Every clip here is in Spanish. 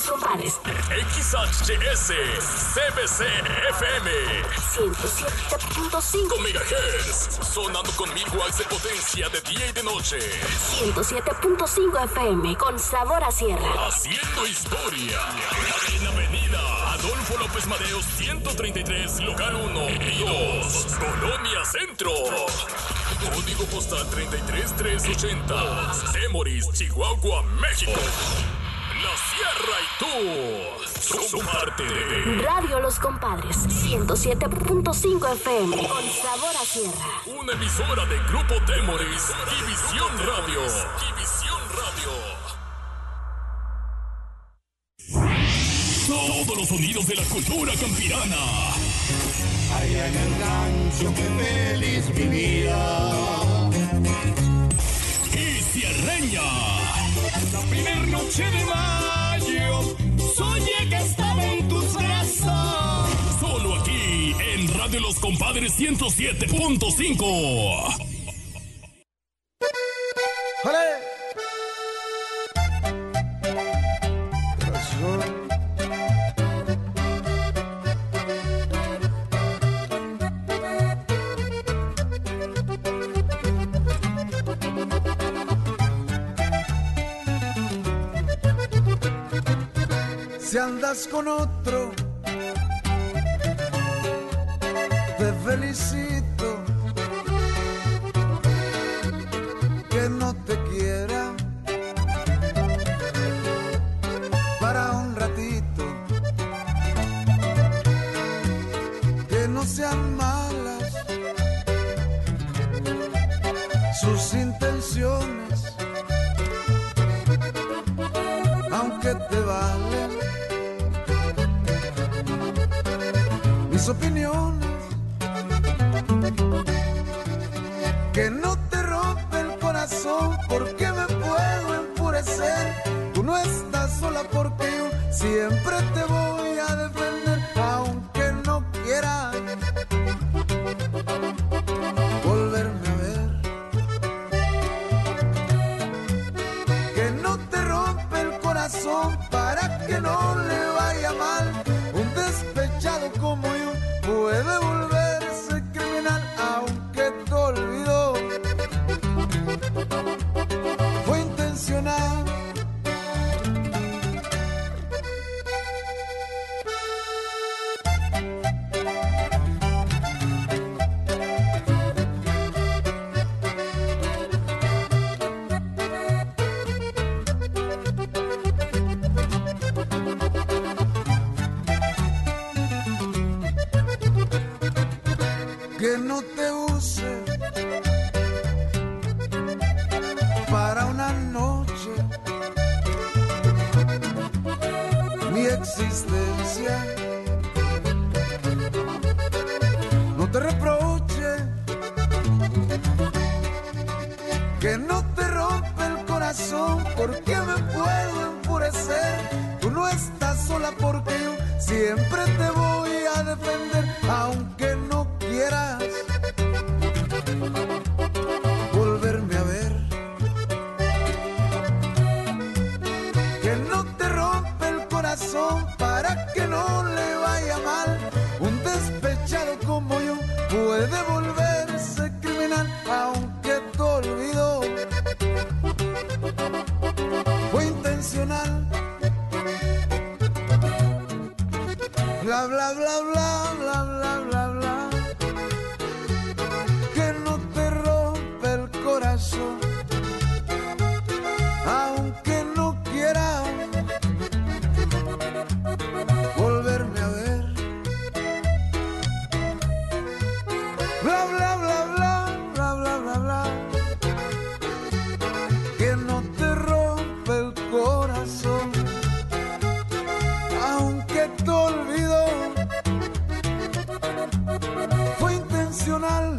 Los Compadres. XHS CBC FM 107.5 MHz, sonando con 1000 watts de potencia de día y de noche. 107.5 FM con sabor a sierra. Haciendo historia en Avenida Adolfo López Mateos 133, local 1 y 2, Colonia Centro. Código postal 33380, Temoris, Chihuahua, México. La Sierra y tú son parte de Radio Los Compadres 107.5 FM con sabor a sierra. Una emisora de Grupo Temoris, División Radio. División Radio. Todos los sonidos de la cultura campirana. Allá en el rancho que feliz vivía. Y sierreña. La primer noche de mayo soñé que estaba en tus brazos. Solo aquí en Radio Los Compadres 107.5. ¡Jale! Si andas con otro, te felicito. Que no te quiera para un ratito, que no sean malas sus intenciones, aunque te valen mis opiniones, que no te rompe el corazón porque me puedo enfurecer. Tú no estás sola porque yo siempre te voy a defender, aunque no quieras volverme a ver. Que no te rompe el corazón para que no le vaya mal. Un despechado como yo puede volverse criminal, aunque te olvidó. Fue intencional. Que no te use para una noche mi existencia. No te reproche que no te rompe el corazón porque me puedo enfurecer. Tú no estás sola porque yo siempre te voy a defender, aunque no quieras volverme a ver. Que no te rompe el corazón para que no le vaya mal. Un despechado como yo puede volverse criminal, aunque te olvidó. Fue intencional. Bla bla bla bla bla bla bla bla. Que no te rompe el corazón, aunque no quiera volverme a ver. Bla bla bla bla bla bla bla bla. Que no te rompe el corazón, aunque te olvidó. Fue intencional.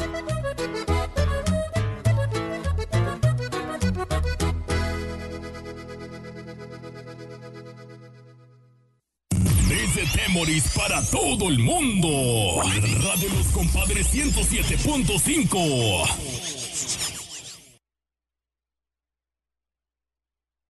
Desde Temoris para todo el mundo. Radio Los Compadres 107.5.